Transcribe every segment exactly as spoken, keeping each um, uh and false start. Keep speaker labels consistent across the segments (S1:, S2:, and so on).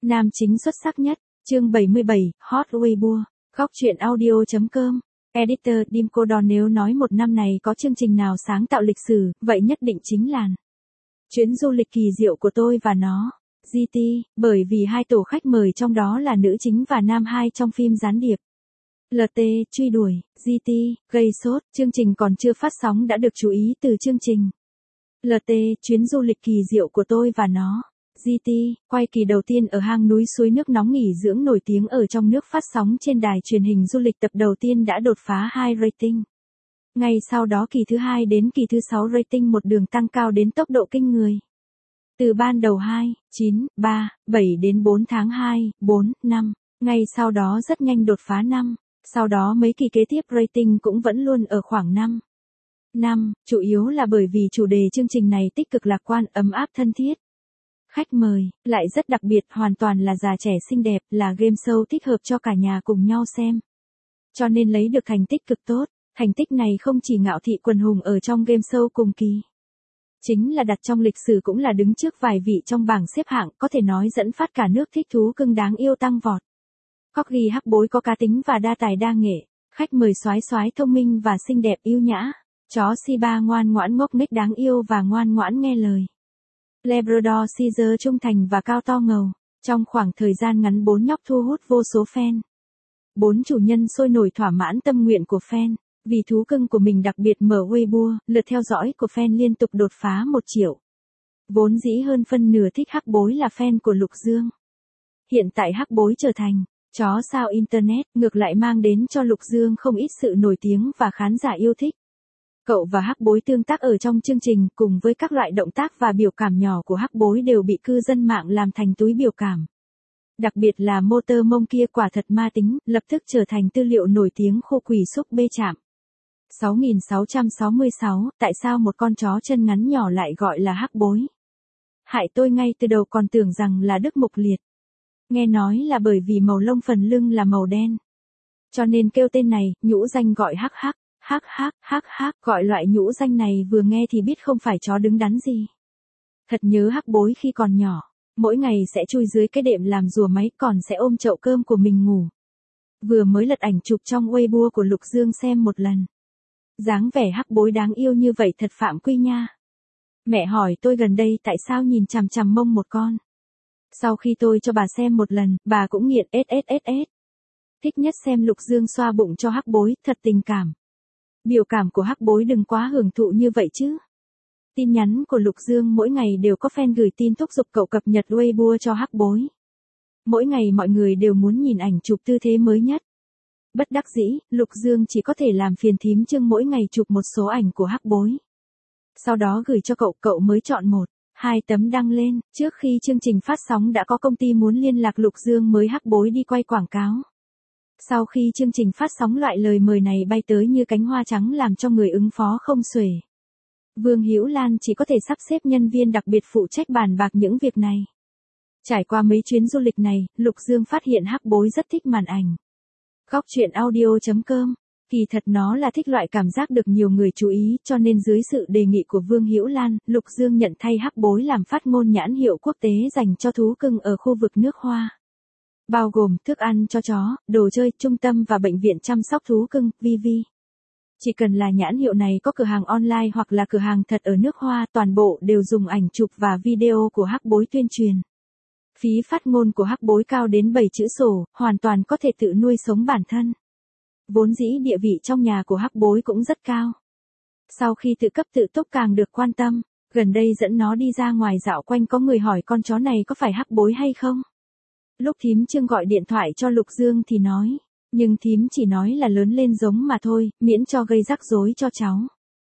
S1: Nam chính xuất sắc nhất, chương bảy mươi bảy, Hot Weibo, góc truyện audio.com. Editor Dim Cô Đòn nếu nói một năm này có chương trình nào sáng tạo lịch sử, vậy nhất định chính là chuyến du lịch kỳ diệu của tôi và nó, giê tê, bởi vì hai tổ khách mời trong đó là nữ chính và nam hai trong phim gián điệp. lờ tê, truy đuổi, giê tê, gây sốt, chương trình còn chưa phát sóng đã được chú ý từ chương trình. lờ tê, chuyến du lịch kỳ diệu của tôi và nó. giê tê, quay kỳ đầu tiên ở hang núi suối nước nóng nghỉ dưỡng nổi tiếng ở trong nước phát sóng trên đài truyền hình du lịch tập đầu tiên đã đột phá hai rating. Ngay sau đó kỳ thứ hai đến kỳ thứ sáu rating một đường tăng cao đến tốc độ kinh người. Từ ban đầu hai, chín, ba, bảy đến bốn tháng hai, bốn, năm, ngay sau đó rất nhanh đột phá năm, sau đó mấy kỳ kế tiếp rating cũng vẫn luôn ở khoảng năm. năm, chủ yếu là bởi vì chủ đề chương trình này tích cực lạc quan, ấm áp thân thiết. Khách mời, lại rất đặc biệt, hoàn toàn là già trẻ xinh đẹp, là game show thích hợp cho cả nhà cùng nhau xem. Cho nên lấy được thành tích cực tốt, thành tích này không chỉ ngạo thị quần hùng ở trong game show cùng kỳ. Chính là đặt trong lịch sử cũng là đứng trước vài vị trong bảng xếp hạng, có thể nói dẫn phát cả nước thích thú cưng đáng yêu tăng vọt. Corgi hắc bối có cá tính và đa tài đa nghệ, khách mời soái soái thông minh và xinh đẹp yêu nhã, chó Shiba ngoan ngoãn ngốc nghếch đáng yêu và ngoan ngoãn nghe lời. Labrador Caesar trung thành và cao to ngầu, trong khoảng thời gian ngắn bốn nhóc thu hút vô số fan. Bốn chủ nhân sôi nổi thỏa mãn tâm nguyện của fan, vì thú cưng của mình đặc biệt mở Weibo, lượt theo dõi của fan liên tục đột phá một triệu. Vốn dĩ hơn phân nửa thích hắc bối là fan của Lục Dương. Hiện tại hắc bối trở thành chó sao Internet, ngược lại mang đến cho Lục Dương không ít sự nổi tiếng và khán giả yêu thích. Cậu và hắc bối tương tác ở trong chương trình cùng với các loại động tác và biểu cảm nhỏ của hắc bối đều bị cư dân mạng làm thành túi biểu cảm. Đặc biệt là mô tơ mông kia quả thật ma tính, lập tức trở thành tư liệu nổi tiếng khô quỷ xúc bê chạm. sáu nghìn sáu trăm sáu mươi sáu, tại sao một con chó chân ngắn nhỏ lại gọi là hắc bối? Hại tôi ngay từ đầu còn tưởng rằng là Đức Mục Liệt. Nghe nói là bởi vì màu lông phần lưng là màu đen. Cho nên kêu tên này, nhũ danh gọi hắc hắc. Hắc hắc, hắc hắc, gọi loại nhũ danh này vừa nghe thì biết không phải chó đứng đắn gì. Thật nhớ hắc bối khi còn nhỏ, mỗi ngày sẽ chui dưới cái đệm làm rùa máy, còn sẽ ôm chậu cơm của mình ngủ. Vừa mới lật ảnh chụp trong Weibo của Lục Dương xem một lần. Dáng vẻ hắc bối đáng yêu như vậy thật phạm quy nha. Mẹ hỏi tôi gần đây tại sao nhìn chằm chằm mông một con. Sau khi tôi cho bà xem một lần, bà cũng nghiện sss. Thích nhất xem Lục Dương xoa bụng cho hắc bối, thật tình cảm. Biểu cảm của hắc bối đừng quá hưởng thụ như vậy chứ. Tin nhắn của Lục Dương mỗi ngày đều có fan gửi tin thúc giục cậu cập nhật Weibo cho hắc bối. Mỗi ngày mọi người đều muốn nhìn ảnh chụp tư thế mới nhất. Bất đắc dĩ, Lục Dương chỉ có thể làm phiền thím Trương mỗi ngày chụp một số ảnh của hắc bối. Sau đó gửi cho cậu, cậu mới chọn một, hai tấm đăng lên. Trước khi chương trình phát sóng đã có công ty muốn liên lạc Lục Dương mới hắc bối đi quay quảng cáo. Sau khi chương trình phát sóng loại lời mời này bay tới như cánh hoa trắng làm cho người ứng phó không xuể. Vương Hữu Lan chỉ có thể sắp xếp nhân viên đặc biệt phụ trách bàn bạc những việc này. Trải qua mấy chuyến du lịch này, Lục Dương phát hiện hắc bối rất thích màn ảnh. Góc truyện audio.com, kỳ thật nó là thích loại cảm giác được nhiều người chú ý, cho nên dưới sự đề nghị của Vương Hữu Lan, Lục Dương nhận thay hắc bối làm phát ngôn nhãn hiệu quốc tế dành cho thú cưng ở khu vực nước Hoa. Bao gồm thức ăn cho chó, đồ chơi, trung tâm và bệnh viện chăm sóc thú cưng, vê vê. Chỉ cần là nhãn hiệu này có cửa hàng online hoặc là cửa hàng thật ở nước Hoa, toàn bộ đều dùng ảnh chụp và video của hắc bối tuyên truyền. Phí phát ngôn của hắc bối cao đến bảy chữ sổ, hoàn toàn có thể tự nuôi sống bản thân. Vốn dĩ địa vị trong nhà của hắc bối cũng rất cao. Sau khi tự cấp tự túc càng được quan tâm, gần đây dẫn nó đi ra ngoài dạo quanh có người hỏi con chó này có phải hắc bối hay không. Lúc thím Trương gọi điện thoại cho Lục Dương thì nói, nhưng thím chỉ nói là lớn lên giống mà thôi, miễn cho gây rắc rối cho cháu.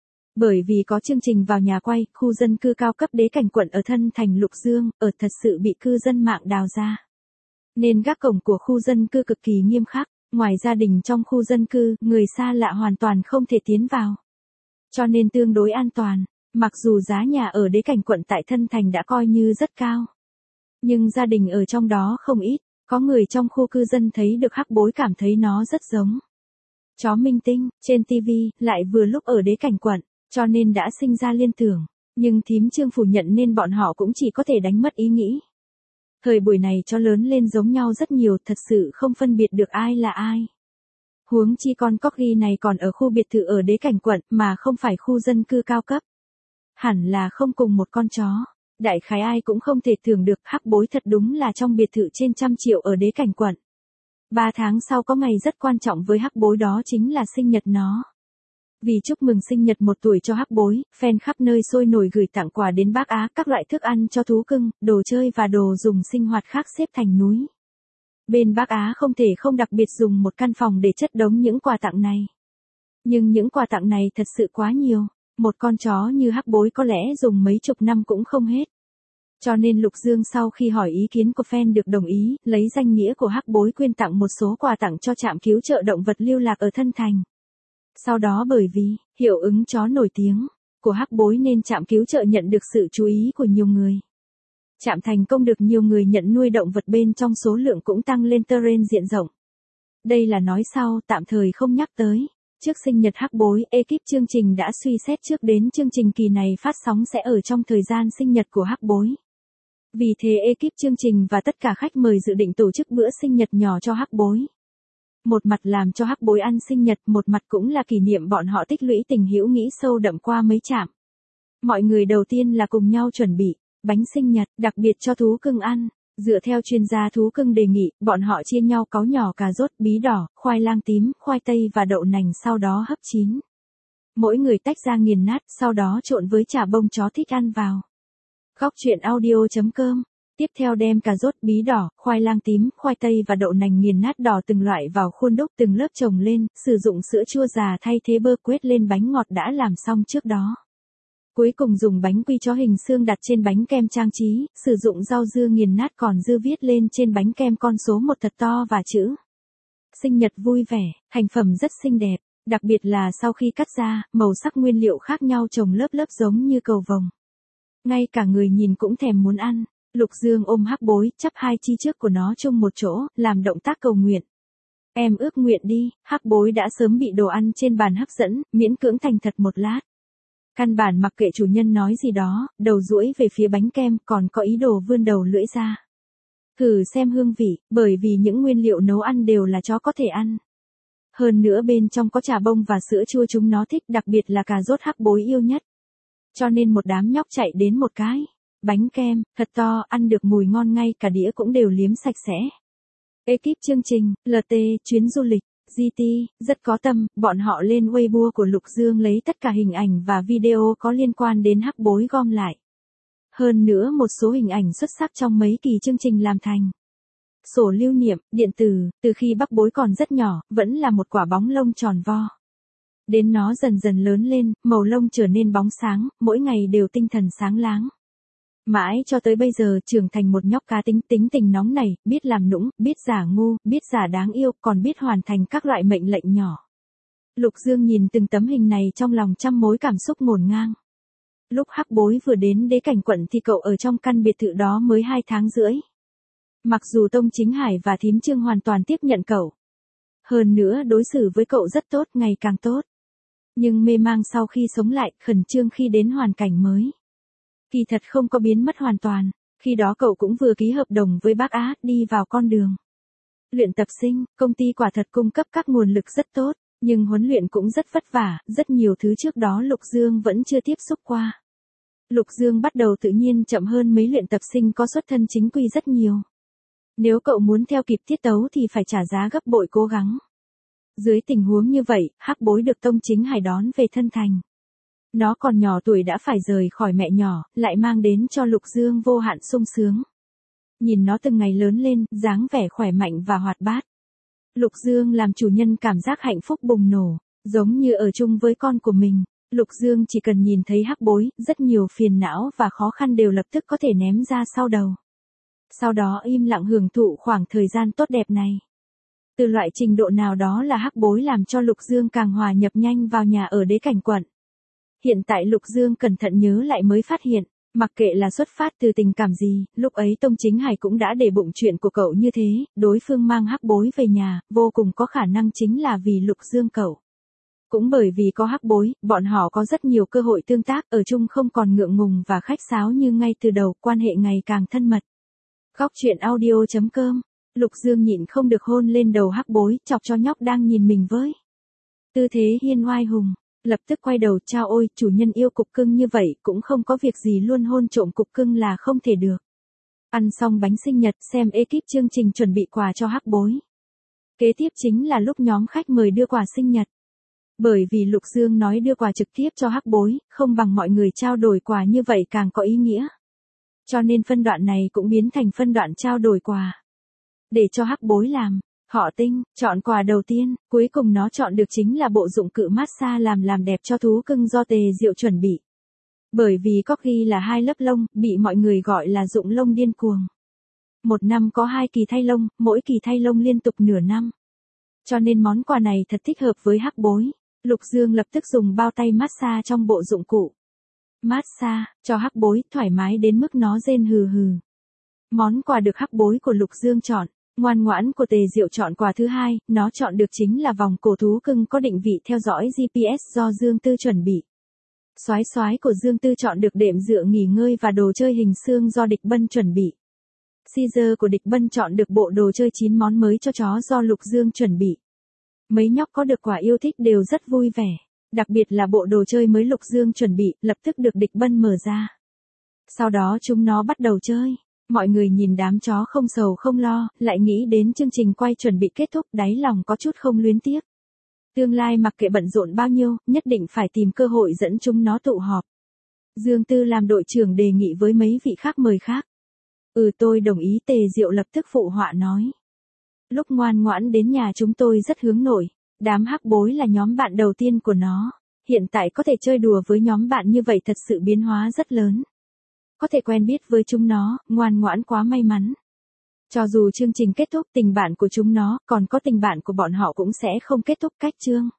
S1: Bởi vì có chương trình vào nhà quay, khu dân cư cao cấp Đế Cảnh quận ở thân thành Lục Dương, ở thật sự bị cư dân mạng đào ra. Nên gác cổng của khu dân cư cực kỳ nghiêm khắc, ngoài gia đình trong khu dân cư, người xa lạ hoàn toàn không thể tiến vào. Cho nên tương đối an toàn, mặc dù giá nhà ở Đế Cảnh quận tại thân thành đã coi như rất cao. Nhưng gia đình ở trong đó không ít, có người trong khu cư dân thấy được hắc bối cảm thấy nó rất giống chó minh tinh, trên ti vi, lại vừa lúc ở Đế Cảnh quận, cho nên đã sinh ra liên tưởng. Nhưng thím Trương phủ nhận nên bọn họ cũng chỉ có thể đánh mất ý nghĩ. Thời buổi này chó lớn lên giống nhau rất nhiều, thật sự không phân biệt được ai là ai. Huống chi con Corgi này còn ở khu biệt thự ở Đế Cảnh quận mà không phải khu dân cư cao cấp. Hẳn là không cùng một con chó. Đại khái ai cũng không thể tưởng được Hắc Bối thật đúng là trong biệt thự trên trăm triệu ở Đế Cảnh quận. Ba tháng sau có ngày rất quan trọng với Hắc Bối, đó chính là sinh nhật nó. Vì chúc mừng sinh nhật một tuổi cho Hắc Bối, fan khắp nơi sôi nổi gửi tặng quà đến bác Á, các loại thức ăn cho thú cưng, đồ chơi và đồ dùng sinh hoạt khác xếp thành núi. Bên bác Á không thể không đặc biệt dùng một căn phòng để chất đống những quà tặng này. Nhưng những quà tặng này thật sự quá nhiều, một con chó như Hắc Bối có lẽ dùng mấy chục năm cũng không hết. Cho nên Lục Dương sau khi hỏi ý kiến của fan được đồng ý, lấy danh nghĩa của Hắc Bối quyên tặng một số quà tặng cho trạm cứu trợ động vật lưu lạc ở Thân Thành. Sau đó bởi vì hiệu ứng chó nổi tiếng của Hắc Bối nên trạm cứu trợ nhận được sự chú ý của nhiều người. Trạm thành công được nhiều người nhận nuôi động vật, bên trong số lượng cũng tăng lên terrain diện rộng. Đây là nói sau, tạm thời không nhắc tới. Trước sinh nhật Hắc Bối, ekip chương trình đã suy xét trước đến chương trình kỳ này phát sóng sẽ ở trong thời gian sinh nhật của Hắc Bối. Vì thế ekip chương trình và tất cả khách mời dự định tổ chức bữa sinh nhật nhỏ cho Hắc Bối. Một mặt làm cho Hắc Bối ăn sinh nhật, một mặt cũng là kỷ niệm bọn họ tích lũy tình hữu nghĩ sâu đậm qua mấy trạm. Mọi người đầu tiên là cùng nhau chuẩn bị bánh sinh nhật, đặc biệt cho thú cưng ăn. Dựa theo chuyên gia thú cưng đề nghị, bọn họ chia nhau cáu nhỏ cà rốt, bí đỏ, khoai lang tím, khoai tây và đậu nành, sau đó hấp chín. Mỗi người tách ra nghiền nát, sau đó trộn với chả bông chó thích ăn vào. Góc truyện audio chấm com. Tiếp theo đem cà rốt, bí đỏ, khoai lang tím, khoai tây và đậu nành nghiền nát đỏ từng loại vào khuôn đúc, từng lớp chồng lên, sử dụng sữa chua già thay thế bơ quết lên bánh ngọt đã làm xong trước đó. Cuối cùng dùng bánh quy chó hình xương đặt trên bánh kem trang trí, sử dụng rau dưa nghiền nát còn dư viết lên trên bánh kem con số một thật to và chữ sinh nhật vui vẻ. Thành phẩm rất xinh đẹp, đặc biệt là sau khi cắt ra, màu sắc nguyên liệu khác nhau chồng lớp lớp giống như cầu vồng. Ngay cả người nhìn cũng thèm muốn ăn. Lục Dương ôm Hắc Bối, chắp hai chi trước của nó chung một chỗ, làm động tác cầu nguyện. Em ước nguyện đi. Hắc Bối đã sớm bị đồ ăn trên bàn hấp dẫn, miễn cưỡng thành thật một lát. Căn bản mặc kệ chủ nhân nói gì đó, đầu duỗi về phía bánh kem, còn có ý đồ vươn đầu lưỡi ra. Thử xem hương vị, bởi vì những nguyên liệu nấu ăn đều là chó có thể ăn. Hơn nữa bên trong có trà bông và sữa chua chúng nó thích, đặc biệt là cà rốt Hắc Bối yêu nhất. Cho nên một đám nhóc chạy đến một cái. Bánh kem, thật to, ăn được mùi ngon ngay cả đĩa cũng đều liếm sạch sẽ. Ekip chương trình, lờ tê, chuyến du lịch, giê tê, rất có tâm, bọn họ lên Weibo của Lục Dương lấy tất cả hình ảnh và video có liên quan đến Hắc Bối gom lại. Hơn nữa một số hình ảnh xuất sắc trong mấy kỳ chương trình làm thành. Sổ lưu niệm, điện tử, từ khi Hắc Bối còn rất nhỏ, vẫn là một quả bóng lông tròn vo. Đến nó dần dần lớn lên, màu lông trở nên bóng sáng, mỗi ngày đều tinh thần sáng láng. Mãi cho tới bây giờ trưởng thành một nhóc cá tính, tính tình nóng nảy, biết làm nũng, biết giả ngu, biết giả đáng yêu, còn biết hoàn thành các loại mệnh lệnh nhỏ. Lục Dương nhìn từng tấm hình này trong lòng trăm mối cảm xúc ngổn ngang. Lúc Hắc Bối vừa đến Đế Cảnh quận thì cậu ở trong căn biệt thự đó mới hai tháng rưỡi. Mặc dù Tông Chính Hải và Thím Trương hoàn toàn tiếp nhận cậu. Hơn nữa đối xử với cậu rất tốt, ngày càng tốt. Nhưng mê mang sau khi sống lại, khẩn trương khi đến hoàn cảnh mới. Kỳ thật không có biến mất hoàn toàn, khi đó cậu cũng vừa ký hợp đồng với bác Á, đi vào con đường luyện tập sinh. Công ty quả thật cung cấp các nguồn lực rất tốt, nhưng huấn luyện cũng rất vất vả, rất nhiều thứ trước đó Lục Dương vẫn chưa tiếp xúc qua. Lục Dương bắt đầu tự nhiên chậm hơn mấy luyện tập sinh có xuất thân chính quy rất nhiều. Nếu cậu muốn theo kịp tiết tấu thì phải trả giá gấp bội cố gắng. Dưới tình huống như vậy, Hắc Bối được Tông Chính Hải đón về Thân Thành. Nó còn nhỏ tuổi đã phải rời khỏi mẹ nhỏ, lại mang đến cho Lục Dương vô hạn sung sướng. Nhìn nó từng ngày lớn lên, dáng vẻ khỏe mạnh và hoạt bát. Lục Dương làm chủ nhân cảm giác hạnh phúc bùng nổ, giống như ở chung với con của mình. Lục Dương chỉ cần nhìn thấy Hắc Bối, rất nhiều phiền não và khó khăn đều lập tức có thể ném ra sau đầu. Sau đó im lặng hưởng thụ khoảng thời gian tốt đẹp này. Từ loại trình độ nào đó là Hắc Bối làm cho Lục Dương càng hòa nhập nhanh vào nhà ở Đế Cảnh quận. Hiện tại Lục Dương cẩn thận nhớ lại mới phát hiện, mặc kệ là xuất phát từ tình cảm gì, lúc ấy Tông Chính Hải cũng đã để bụng chuyện của cậu như thế, đối phương mang Hắc Bối về nhà, vô cùng có khả năng chính là vì Lục Dương cậu. Cũng bởi vì có Hắc Bối, bọn họ có rất nhiều cơ hội tương tác, ở chung không còn ngượng ngùng và khách sáo như ngay từ đầu, quan hệ ngày càng thân mật. Khóc chuyện audio chấm com. Lục Dương nhịn không được hôn lên đầu Hắc Bối, chọc cho nhóc đang nhìn mình với tư thế hiên oai hùng. Lập tức quay đầu, chao ôi, chủ nhân yêu cục cưng như vậy cũng không có việc gì luôn hôn trộm cục cưng là không thể được. Ăn xong bánh sinh nhật, xem ekip chương trình chuẩn bị quà cho Hắc Bối. Kế tiếp chính là lúc nhóm khách mời đưa quà sinh nhật. Bởi vì Lục Dương nói đưa quà trực tiếp cho Hắc Bối, không bằng mọi người trao đổi quà như vậy càng có ý nghĩa. Cho nên phân đoạn này cũng biến thành phân đoạn trao đổi quà. Để cho Hắc Bối làm, họ Tinh, chọn quà đầu tiên, cuối cùng nó chọn được chính là bộ dụng cụ massage làm làm đẹp cho thú cưng do Tề Diệu chuẩn bị. Bởi vì Corgi là hai lớp lông, bị mọi người gọi là dụng lông điên cuồng. Một năm có hai kỳ thay lông, mỗi kỳ thay lông liên tục nửa năm. Cho nên món quà này thật thích hợp với Hắc Bối. Lục Dương lập tức dùng bao tay massage trong bộ dụng cụ massage cho Hắc Bối, thoải mái đến mức nó rên hừ hừ. Món quà được Hắc Bối của Lục Dương chọn, ngoan ngoãn của Tề Diệu chọn quà thứ hai, nó chọn được chính là vòng cổ thú cưng có định vị theo dõi giê pê ét do Dương Tư chuẩn bị. Soái soái của Dương Tư chọn được đệm dựa nghỉ ngơi và đồ chơi hình xương do Địch Bân chuẩn bị. Caesar của Địch Bân chọn được bộ đồ chơi chín món mới cho chó do Lục Dương chuẩn bị. Mấy nhóc có được quà yêu thích đều rất vui vẻ, đặc biệt là bộ đồ chơi mới Lục Dương chuẩn bị, lập tức được Địch Bân mở ra. Sau đó chúng nó bắt đầu chơi. Mọi người nhìn đám chó không sầu không lo, lại nghĩ đến chương trình quay chuẩn bị kết thúc, đáy lòng có chút không luyến tiếc. Tương lai mặc kệ bận rộn bao nhiêu, nhất định phải tìm cơ hội dẫn chúng nó tụ họp. Dương Tư làm đội trưởng đề nghị với mấy vị khác mời khác. Ừ tôi đồng ý, Tề Diệu lập tức phụ họa nói. Lúc ngoan ngoãn đến nhà chúng tôi rất hướng nội, đám Hắc Bối là nhóm bạn đầu tiên của nó. Hiện tại có thể chơi đùa với nhóm bạn như vậy thật sự biến hóa rất lớn. Có thể quen biết với chúng nó, ngoan ngoãn quá may mắn. Cho dù chương trình kết thúc, tình bạn của chúng nó, còn có tình bạn của bọn họ cũng sẽ không kết thúc cách chương.